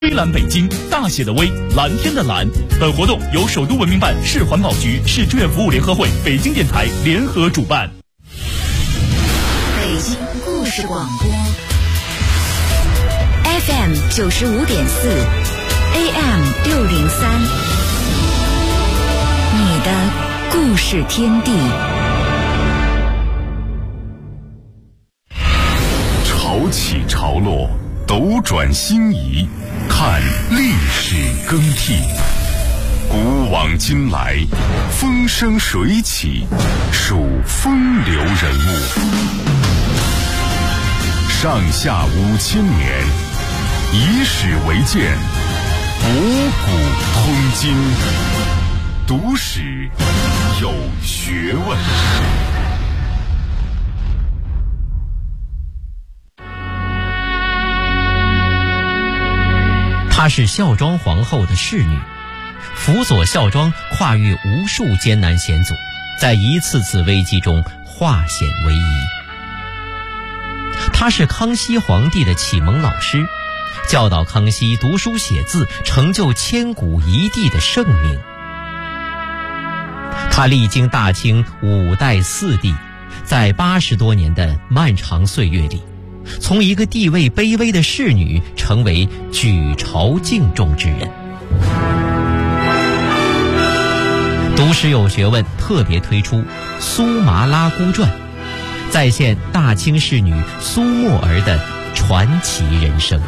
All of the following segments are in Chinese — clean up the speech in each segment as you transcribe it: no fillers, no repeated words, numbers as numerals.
微蓝北京，大写的微，蓝天的蓝。本活动由首都文明办、市环保局、市志愿服务联合会、北京电台联合主办。 北京故事广播 FM 95.4 AM 603，你的故事天地。 潮起潮落，斗转星移，看历史更替。古往今来，风生水起，数风流人物。上下5000年，以史为鉴，博古通今。读史有学问。 她是孝庄皇后的侍女，辅佐孝庄跨越无数艰难险阻，在一次次危机中化险为夷。她是康熙皇帝的启蒙老师，教导康熙读书写字，成就千古一帝的盛名。她历经大清5代4帝，在80多年的漫长岁月里，从一个地位卑微的侍女成为举朝敬重之人。读史有学问特别推出《苏麻拉姑传》，再现大清侍女苏沫儿的传奇人生。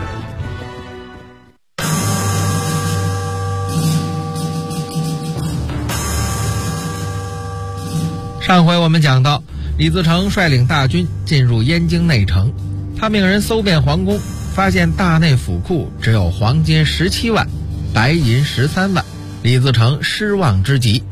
上回我们讲到，李自成率领大军进入燕京内城，他命人搜遍皇宫，发现大内府库只有黄金17万，白银13万，李自成失望之极。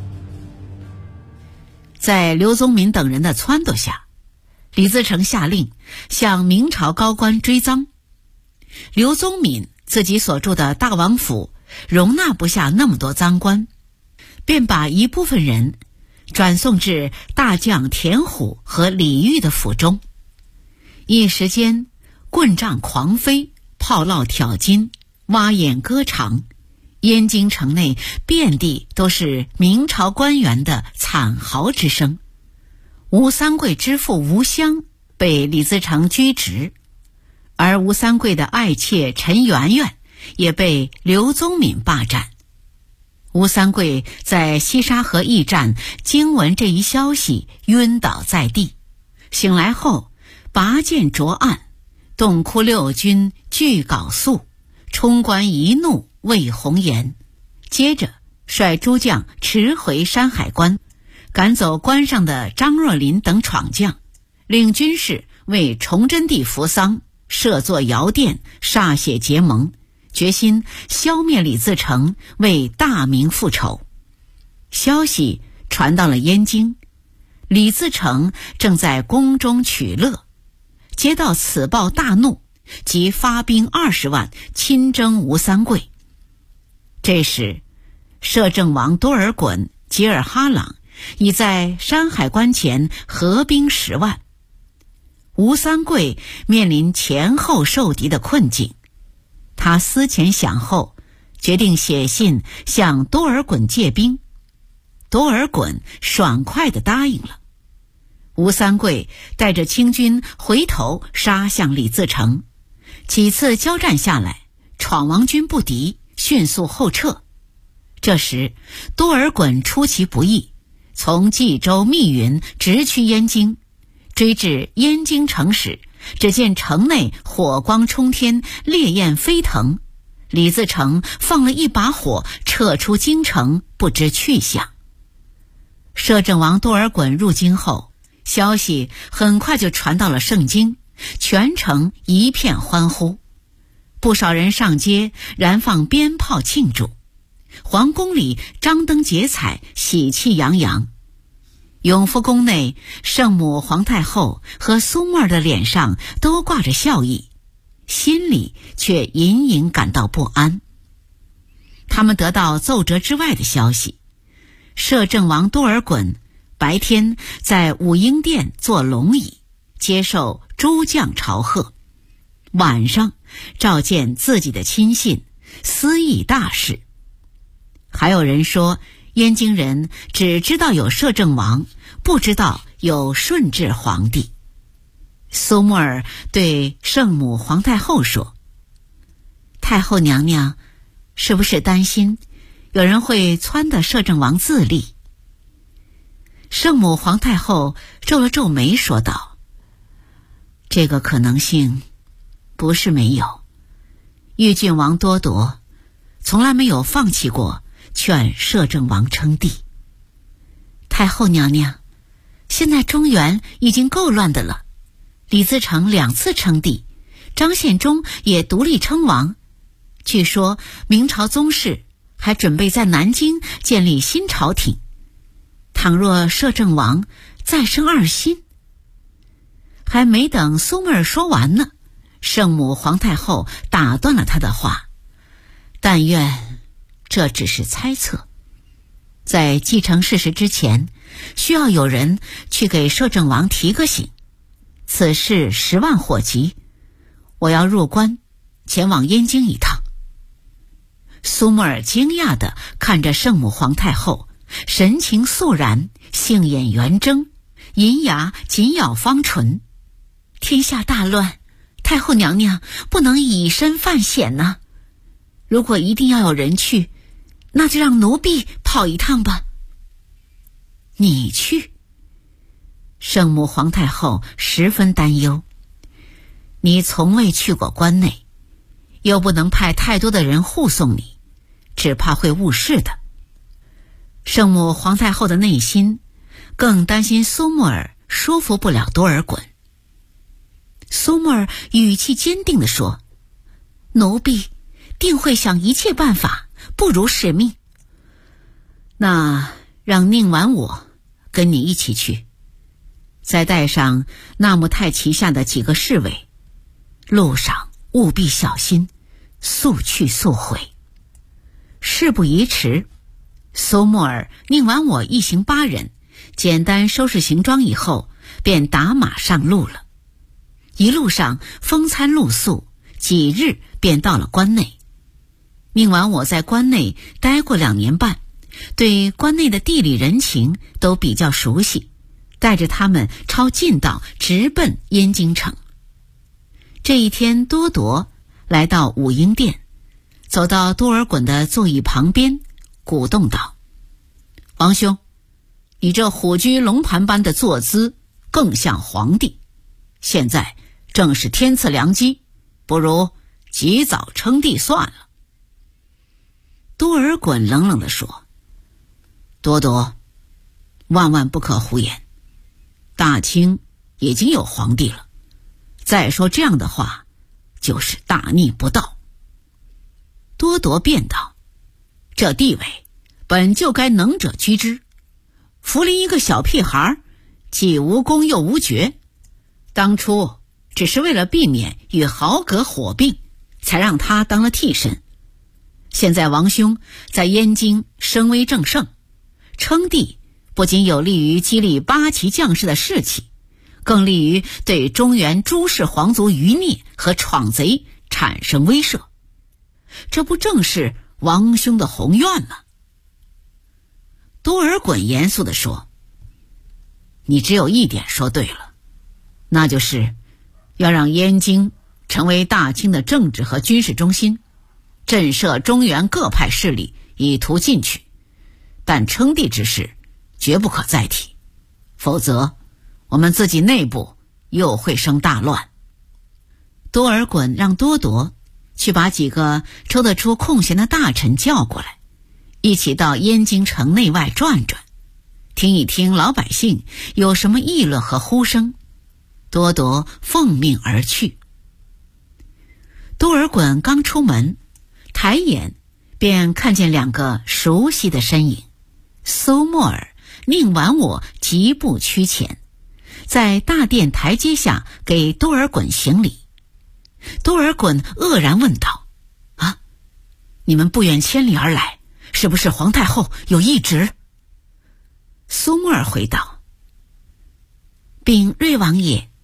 在刘宗敏等人的撺掇下，李自成下令向明朝高官追赃。刘宗敏自己所住的大王府容纳不下那么多赃官，便把一部分人转送至大将田虎和李煜的府中。一时间，棍杖狂飞，炮烙挑金，蛙眼歌唱，燕京城内遍地都是明朝官员的惨嚎之声。吴三桂之父吴襄被李自成拘职，而吴三桂的爱妾陈圆圆也被刘宗敏霸占。吴三桂在西沙河驿站惊闻这一消息，晕倒在地，醒来后拔剑着案，洞窟六军俱缟素，冲冠一怒为红颜。接着率诸将驰回山海关，赶走关上的张若琳等闯将，令军士为崇祯帝扶丧，设作窑殿，歃血结盟，决心消灭李自成，为大明复仇。消息传到了燕京，李自成正在宫中取乐，接到此报大怒，即发兵20万亲征吴三桂。这时，摄政王多尔衮、吉尔哈朗已在山海关前合兵10万。吴三桂面临前后受敌的困境，他思前想后，决定写信向多尔衮借兵。多尔衮爽快地答应了。吴三桂带着清军回头杀向李自成，几次交战下来，闯王军不敌，迅速后撤。这时多尔衮出其不意，从冀州密云直趋燕京，追至燕京城时，只见城内火光冲天，烈焰飞腾。李自成放了一把火，撤出京城，不知去向。摄政王多尔衮入京后，消息很快就传到了盛京，全城一片欢呼，不少人上街燃放鞭炮庆祝，皇宫里张灯结彩，喜气洋洋。永福宫内，圣母皇太后和苏沫儿的脸上都挂着笑意，心里却隐隐感到不安。他们得到奏折之外的消息，摄政王多尔衮白天在武英殿坐龙椅，接受诸将朝贺， 晚上召见自己的亲信，私议大事。还有人说，燕京人只知道有摄政王，不知道有顺治皇帝。苏沫儿对圣母皇太后说：“太后娘娘，是不是担心有人会撺掇摄政王自立？”圣母皇太后皱了皱眉说道：“这个可能性不是没有。豫郡王多铎从来没有放弃过劝摄政王称帝。太后娘娘，现在中原已经够乱的了，李自成2次称帝，张献忠也独立称王，据说明朝宗室还准备在南京建立新朝廷。倘若摄政王再生二心……”还没等苏沫儿说完呢，圣母皇太后打断了他的话：“但愿这只是猜测，在继承事实之前，需要有人去给摄政王提个醒。此事10万火急，我要入关，前往燕京一趟。”苏沫儿惊讶地看着圣母皇太后，神情肃然，杏眼圆睁，银牙紧咬方唇。天下大乱，太后娘娘不能以身犯险呐。如果一定要有人去，那就让奴婢跑一趟吧。你去？圣母皇太后十分担忧。你从未去过关内，又不能派太多的人护送你，只怕会误事的。圣母皇太后的内心更担心苏沫儿说服不了多尔衮。苏沫儿语气坚定地说：“奴婢定会想一切办法，不辱使命。”那让宁婉我跟你一起去，再带上纳木泰旗下的几个侍卫，路上务必小心，速去速回。事不宜迟，苏沫儿、宁婉我一行8人简单收拾行装以后，便打马上路了。一路上风餐露宿，几日便到了关内。宁婉我在关内待过2年半，对关内的地理人情都比较熟悉，带着他们抄近道直奔燕京城。这一天，多铎来到武英殿，走到多尔衮的座椅旁边，鼓动道：“王兄，你这虎踞龙盘般的坐姿更像皇帝，现在正是天赐良机，不如及早称帝算了。”多尔衮冷冷地说：“多铎，万万不可胡言，大清已经有皇帝了，再说这样的话就是大逆不道。”多铎辩道：“这地位本就该能者居之，扶临一个小屁孩，既无功又无爵，当初只是为了避免与豪格火并，才让他当了替身。现在王兄在燕京声威正盛，称帝不仅有利于激励8旗将士的士气，更利于对中原诸氏皇族余孽和闯贼产生威慑，这不正是王兄的宏愿吗？”多尔衮严肃地说：“你只有一点说对了，那就是要让燕京成为大清的政治和军事中心，震慑中原各派势力，以图进取。但称帝之事绝不可再提，否则我们自己内部又会生大乱。”多尔衮让多铎去把几个抽得出空闲的大臣叫过来，一起到燕京城内外转转，听一听老百姓有什么议论和呼声。多铎奉命而去。多尔衮刚出门，抬眼便看见2个熟悉的身影，苏沫儿、宁婉我疾步趋前，在大殿台阶下给多尔衮行礼。多尔衮愕然问道：“啊，你们不远千里而来，是不是皇太后有懿旨？”苏沫儿回道：“禀瑞王爷，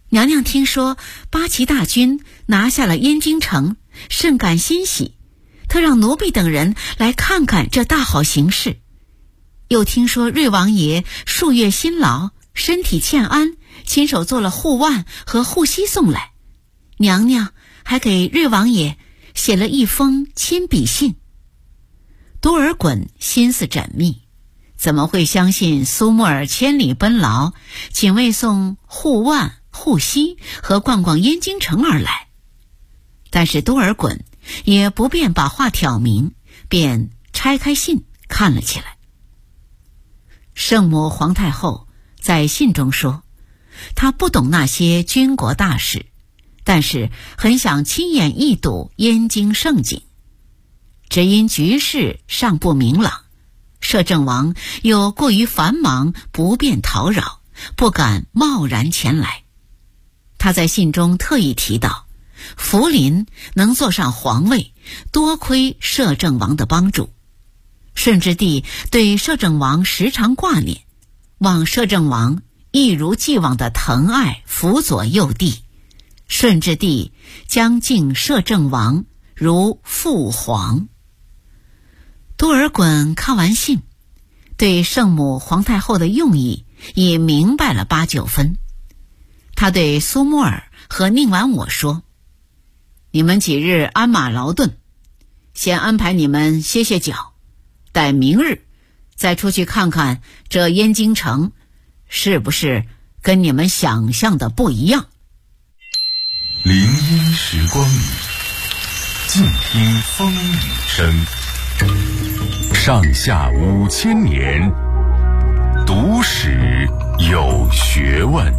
娘娘听说八旗大军拿下了燕京城，甚感欣喜，特让奴婢等人来看看这大好形势。又听说瑞王爷数月辛劳，身体欠安，亲手做了护腕和护膝送来。娘娘还给瑞王爷写了一封亲笔信。多尔衮心思缜密，怎么会相信苏木尔千里奔劳，仅为送护腕、护膝和逛逛燕京城而来？但是多尔衮也不便把话挑明，便拆开信看了起来。圣母皇太后在信中说，她不懂那些军国大事，但是很想亲眼一睹燕京盛景，只因局势尚不明朗，摄政王又过于繁忙，不便讨扰，不敢贸然前来。他在信中特意提到，福临能坐上皇位，多亏摄政王的帮助。顺治帝对摄政王时常挂念，望摄政王一如既往的疼爱辅佐幼弟。顺治帝将敬摄政王如父皇。多尔衮看完信，对圣母皇太后的用意也明白了8、9分。他对苏木尔和宁完我说，你们几日鞍马劳顿，先安排你们歇歇脚，待明日再出去看看这燕京城是不是跟你们想象的不一样。 林荫时光里，静听风雨声。上下5000年，读史有学问。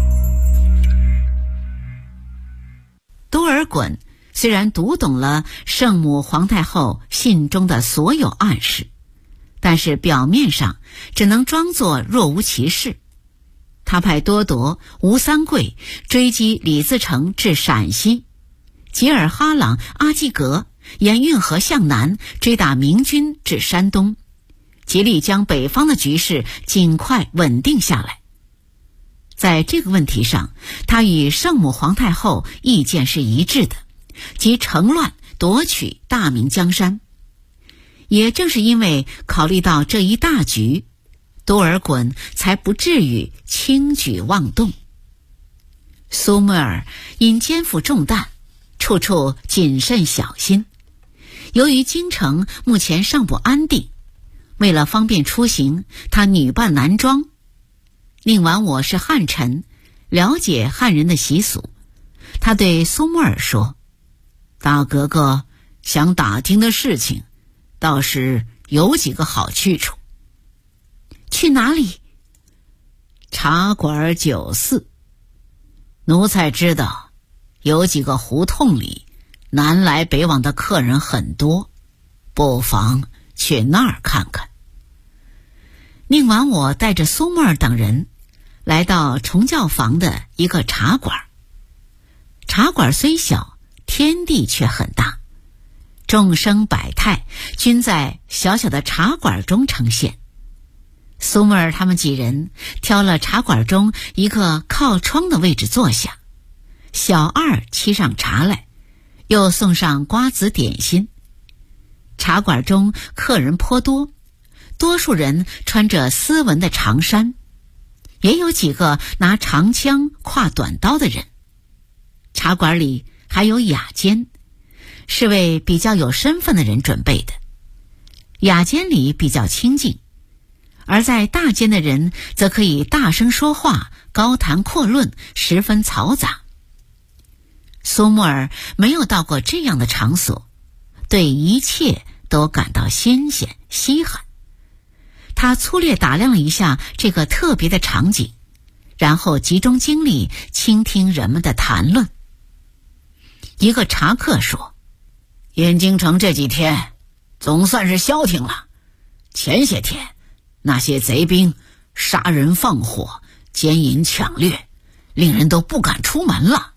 多尔衮虽然读懂了圣母皇太后信中的所有暗示，但是表面上只能装作若无其事。他派多铎、吴三桂追击李自成至陕西，吉尔哈朗、阿济格沿运河向南追打明军至山东，竭力将北方的局势尽快稳定下来。在这个问题上，他与圣母皇太后意见是一致的，即乘乱夺取大明江山。也正是因为考虑到这一大局，多尔衮才不至于轻举妄动。苏木尔因肩负重担，处处谨慎小心。由于京城目前尚不安定，为了方便出行，他女扮男装。宁完我是汉臣，了解汉人的习俗，他对苏木尔说，大格格想打听的事情倒是有几个好去处。去哪里？茶馆酒肆。奴才知道有几个胡同里南来北往的客人很多，不妨去那儿看看。宁完我带着苏木尔等人来到崇教坊的一个茶馆。茶馆虽小，天地却很大，众生百态均在小小的茶馆中呈现。苏木尔他们几人挑了茶馆中一个靠窗的位置坐下，小二沏上茶来，又送上瓜子点心。茶馆中客人颇多，多数人穿着丝纹的长衫，也有几个拿长枪挎短刀的人。茶馆里还有雅间，是为比较有身份的人准备的。雅间里比较清静，而在大间的人则可以大声说话，高谈阔论，十分嘈杂。苏木尔没有到过这样的场所，对一切都感到新鲜稀罕。他粗略打量了一下这个特别的场景，然后集中精力倾听人们的谈论。一个茶客说，燕京城这几天总算是消停了，前些天那些贼兵杀人放火，奸淫抢掠，令人都不敢出门了。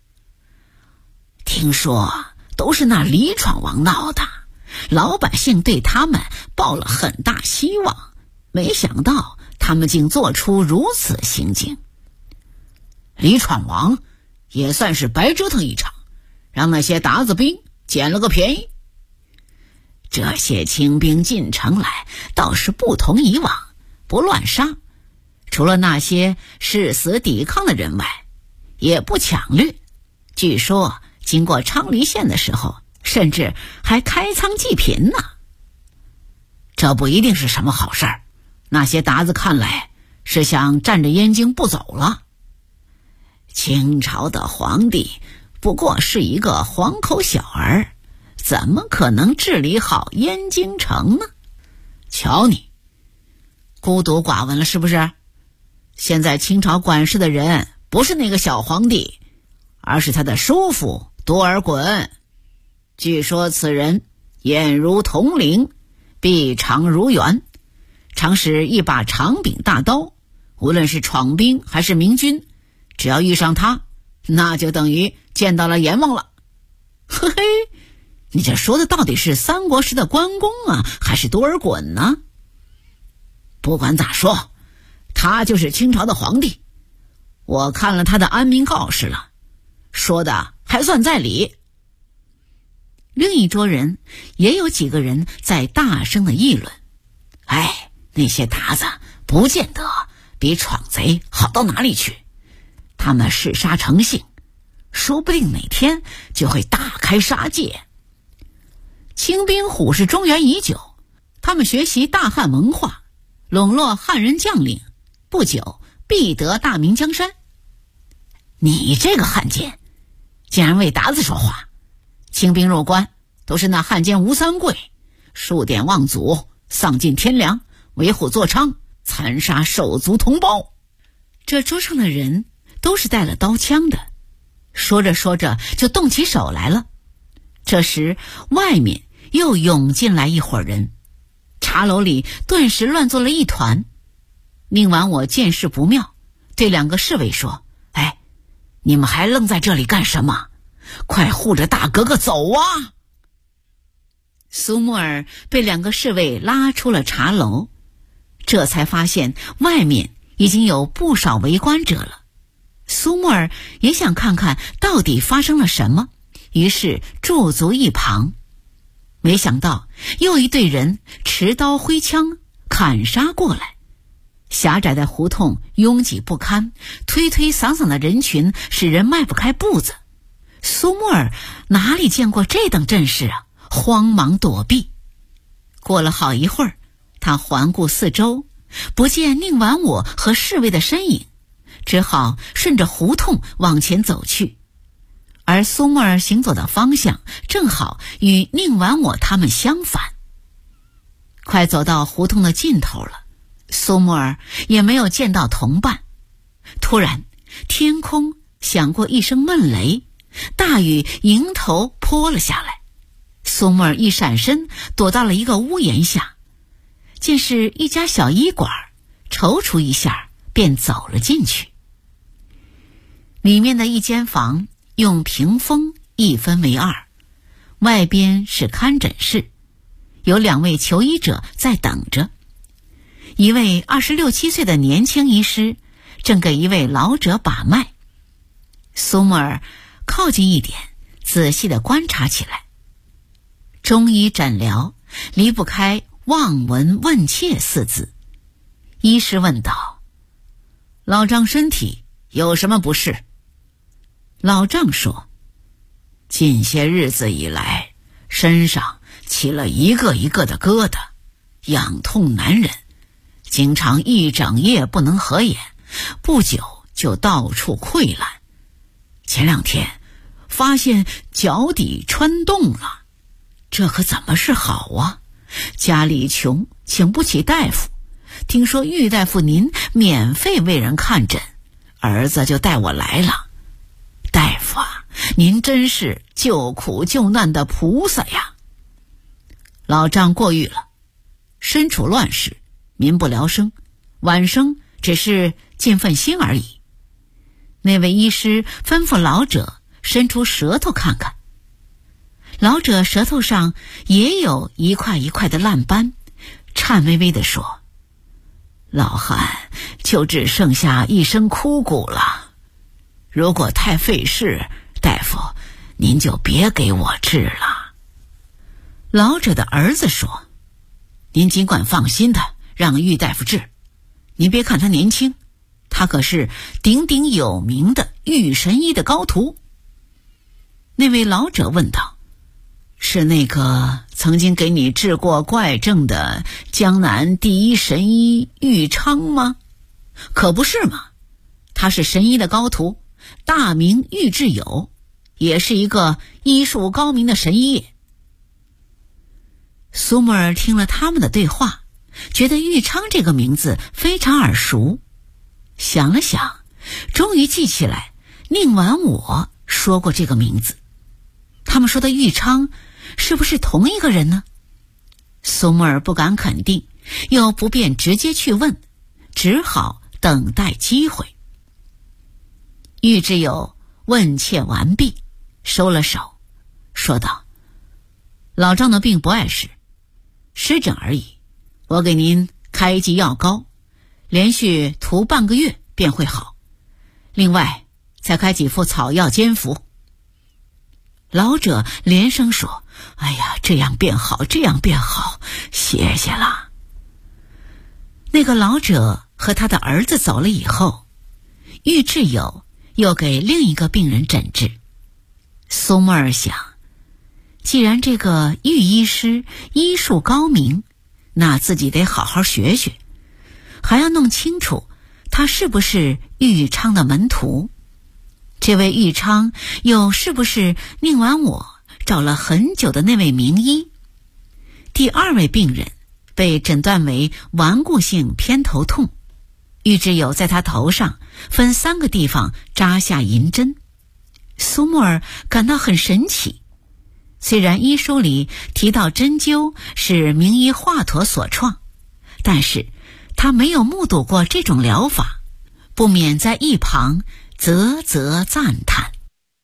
听说都是那李闯王闹的，老百姓对他们抱了很大希望，没想到他们竟做出如此行径。 李闯王也算是白折腾一场，让那些鞑子兵捡了个便宜。这些清兵进城来倒是不同以往，不乱杀，除了那些誓死抵抗的人外，也不抢掠。据说经过昌黎县的时候，甚至还开仓济贫呢。这不一定是什么好事儿，那些鞑子看来是想占着燕京不走了。清朝的皇帝不过是一个黄口小儿，怎么可能治理好燕京城呢？瞧你孤独寡闻了是不是？现在清朝管事的人不是那个小皇帝，而是他的叔父多尔衮。据说此人眼如铜铃，臂长如圆，常使一把长柄大刀，无论是闯兵还是明军，只要遇上他，那就等于见到了阎王了。嘿嘿，你这说的到底是三国时的关公啊，还是多尔衮呢？不管咋说，他就是清朝的皇帝。我看了他的安民告示了，说的还算在理。另一桌人也有几个人在大声的议论，那些鞑子不见得比闯贼好到哪里去，他们嗜杀成性，说不定哪天就会大开杀戒。清兵虎视中原已久，他们学习大汉文化，笼络汉人将领，不久必得大明江山。你这个汉奸竟然为鞑子说话！清兵入关都是那汉奸吴三桂，数典忘祖，丧尽天良，为虎作伥，残杀手足同胞。这桌上的人都是带了刀枪的，说着说着就动起手来了。这时外面又涌进来一伙人，茶楼里顿时乱作了一团。宁完我见势不妙，对两个侍卫说：你们还愣在这里干什么？快护着大格格走啊！苏木尔被两个侍卫拉出了茶楼，这才发现外面已经有不少围观者了。苏木尔也想看看到底发生了什么，于是驻足一旁。没想到又一队人持刀挥枪砍杀过来，狭窄的胡同拥挤不堪，推推搡搡的人群使人迈不开步子。苏木尔哪里见过这等阵势啊，慌忙躲避。过了好一会儿，他环顾四周，不见宁完我和侍卫的身影，只好顺着胡同往前走去。而苏木尔行走的方向正好与宁完我他们相反。快走到胡同的尽头了，苏木尔也没有见到同伴。突然天空响过一声闷雷，大雨迎头泼了下来。苏木尔一闪身躲到了一个屋檐下，见是一家小医馆，踌躇一下便走了进去。里面的一间房用屏风一分为二，外边是看诊室，有2位求医者在等着。一位26、27岁的年轻医师正给一位老者把脉。苏木尔靠近一点，仔细地观察起来。中医诊疗离不开望闻问切4字。医师问道：老丈身体有什么不适？老丈说：近些日子以来，身上起了一个一个的疙瘩，痒痛难忍，经常一整夜不能合眼，不久就到处溃烂。前2天发现脚底穿洞了，这可怎么是好啊？家里穷，请不起大夫，听说玉大夫您免费为人看诊，儿子就带我来了。大夫啊，您真是救苦救难的菩萨呀！老丈过誉了，身处乱世，民不聊生，晚生只是尽份心而已。那位医师吩咐老者伸出舌头看看。老者舌头上也有一块一块的烂斑，颤巍巍地说：老汉就只剩下一身枯骨了。 如果太费事，大夫您就别给我治了。老者的儿子说，您尽管放心的让玉大夫治，您别看他年轻，他可是鼎鼎有名的玉神医的高徒。那位老者问道，是那个曾经给你治过怪症的江南第一神医玉昌吗？可不是嘛，他是神医的高徒，大名玉志友，也是一个医术高明的神医。苏沫儿听了他们的对话，觉得玉昌这个名字非常耳熟，想了想，终于记起来宁婉我说过这个名字。他们说的玉昌是不是同一个人呢？苏沫儿不敢肯定，又不便直接去问，只好等待机会。玉志友问切完毕，收了手，说道，老丈的病不碍事，湿疹而已，我给您开一剂药膏，连续涂半个月便会好，另外再开几副草药煎服。老者连声说，哎呀，这样便好，这样便好，谢谢了。那个老者和他的儿子走了以后，玉志友又给另一个病人诊治。苏沫儿想，既然这个玉医师医术高明，那自己得好好学学，还要弄清楚他是不是玉昌的门徒，这位玉昌又是不是宁婉我找了很久的那位名医。第二位病人被诊断为顽固性偏头痛，玉志友在他头上分3个地方扎下银针。苏沫儿感到很神奇，虽然医书里提到针灸是名医华佗所创，但是他没有目睹过这种疗法，不免在一旁啧啧赞叹。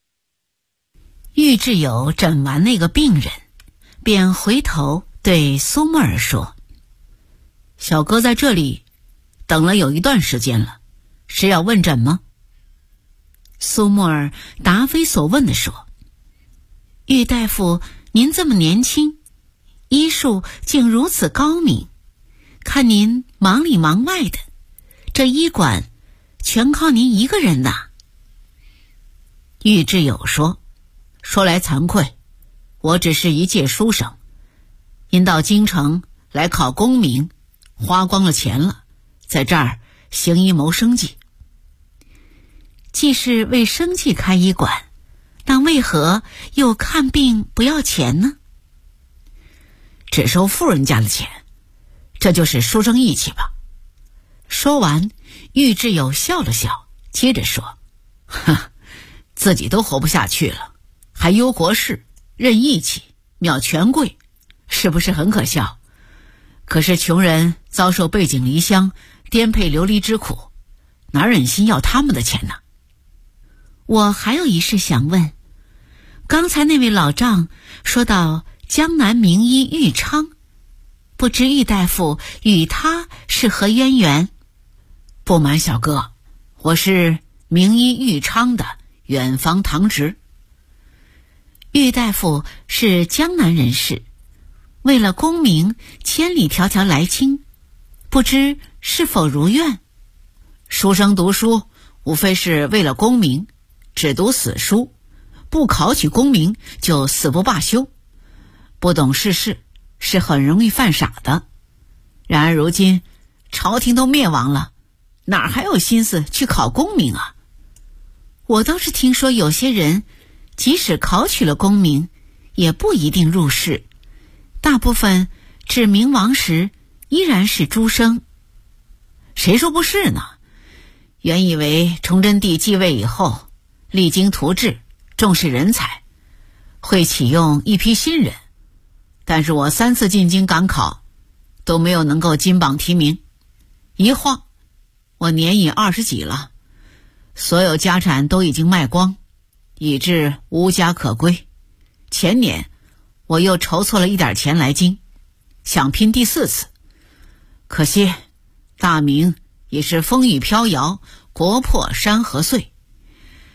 玉志友诊完那个病人，便回头对苏沫儿说，小哥在这里等了有一段时间了，是要问诊吗？苏沫儿答非所问地说，玉大夫您这么年轻，医术竟如此高明，看您忙里忙外的，这医馆全靠您一个人呐。玉志友说，说来惭愧，我只是一介书生，因到京城来考功名，花光了钱了，在这儿行医谋生计。既是为生计开医馆，但为何又看病不要钱呢？只收富人家的钱，这就是书生义气吧。说完，玉志友笑了笑，接着说，自己都活不下去了，还忧国事，认义气，藐权贵，是不是很可笑？可是穷人遭受背井离乡、颠沛流离之苦，哪忍心要他们的钱呢？我还有一事想问，刚才那位老丈说到江南名医玉昌，不知玉大夫与他是何渊源？不瞒小哥，我是名医玉昌的远房堂侄。玉大夫是江南人士，为了功名千里迢迢来京，不知是否如愿？书生读书无非是为了功名，只读死书，不考取功名就死不罢休，不懂世事，是很容易犯傻的。然而如今朝廷都灭亡了，哪还有心思去考功名啊？我倒是听说有些人即使考取了功名，也不一定入仕，大部分至明亡时依然是诸生。谁说不是呢？原以为崇祯帝继位以后，励精图治，重视人才，会启用一批新人，但是我3次进京赶考，都没有能够金榜题名。一晃，我年已20几了，所有家产都已经卖光，以致无家可归。前年我又筹措了一点钱来京，想拼第4次，可惜大明已是风雨飘摇，国破山河碎。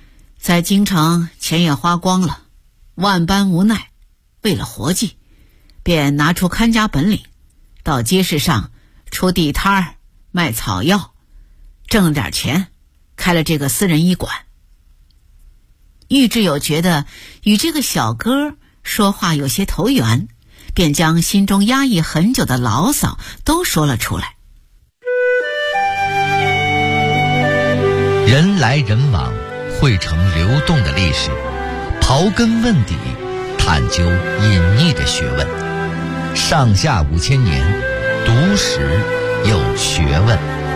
在京城钱也花光了，万般无奈，为了活计，便拿出看家本领，到街市上出地摊儿卖草药，挣了点钱，开了这个私人医馆。玉志友觉得与这个小哥说话有些投缘，便将心中压抑很久的牢骚都说了出来。 人来人往，汇成流动的历史，刨根问底，探究隐匿的学问。上下5000年，读史有学问。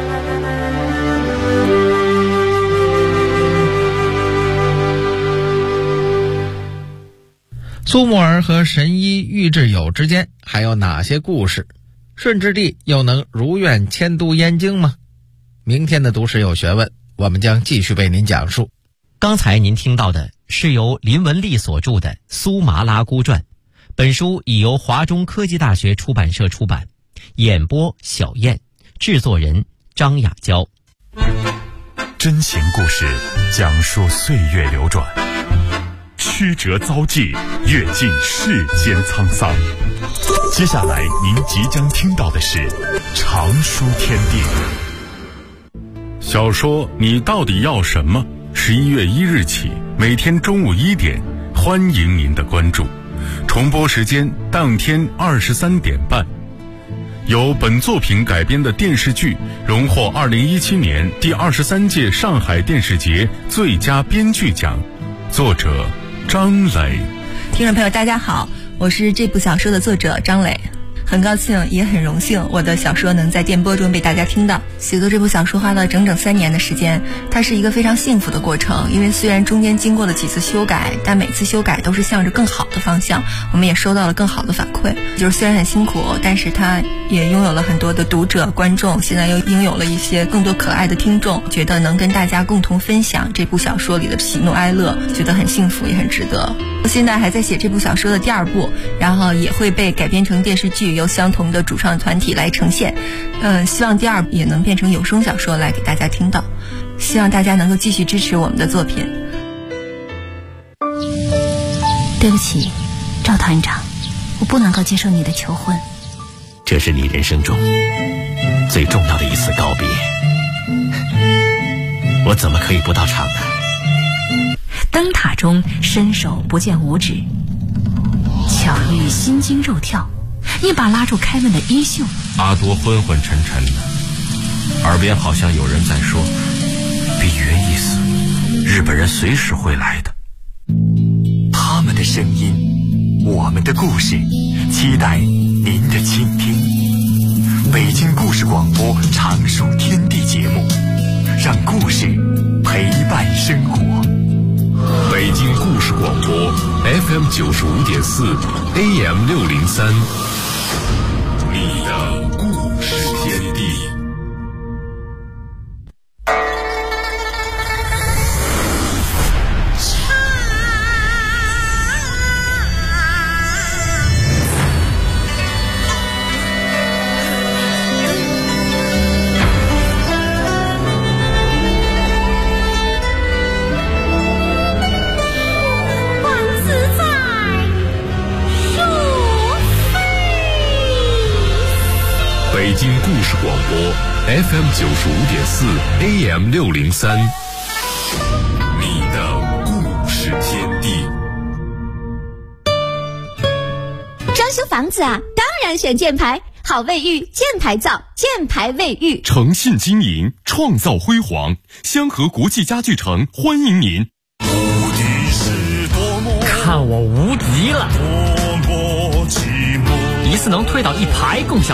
苏木儿和神医玉志友之间还有哪些故事？顺治帝又能如愿迁都燕京吗？明天的读史有学问，我们将继续为您讲述。 刚才您听到的是由林文丽所著的《苏麻拉姑传》，本书已由华中科技大学出版社出版，演播小燕，制作人张雅娇。 真情故事，讲述岁月流转，曲折遭际，阅尽世间沧桑。接下来您即将听到的是常书天地。 小说你到底要什么？11月1日起，每天中午1点，欢迎您的关注。重播时间当天23点半。由本作品改编的电视剧荣获2017年第23届上海电视节最佳编剧奖，作者张磊。 听众朋友大家好，我是这部小说的作者张磊，很高兴也很荣幸我的小说能在电波中被大家听到。写作这部小说花了整整3年的时间，它是一个非常幸福的过程，因为虽然中间经过了几次修改，但每次修改都是向着更好的方向，我们也收到了更好的反馈。就是虽然很辛苦，但是它也拥有了很多的读者观众，现在又拥有了一些更多可爱的听众，觉得能跟大家共同分享这部小说里的喜怒哀乐，觉得很幸福也很值得。现在还在写这部小说的第2部，然后也会被改编成电视剧，由相同的主创团体来呈现。希望第2部也能变成有声小说来给大家听到，希望大家能够继续支持我们的作品。 对不起，赵团长，我不能够接受你的求婚。 这是你人生中最重要的一次告别，我怎么可以不到场呢？ 灯塔中伸手不见五指，巧遇心惊肉跳，一把拉住开门的衣袖。 阿多昏昏沉沉的，耳边好像有人在说：比云一死，日本人随时会来的。 他们的声音，我们的故事，期待您的倾听。北京故事广播常书天地节目，让故事陪伴生活。 北京故事广播 FM 95.4 AM 603，你的故事天地。北京故事广播 FM 95.4 AM 603，你的故事天地。 装修房子啊，当然选箭牌，好卫浴，箭牌造，箭牌卫浴， 诚信经营，创造辉煌。香河国际家具城欢迎您。 看我无敌了！一次能推倒1排共享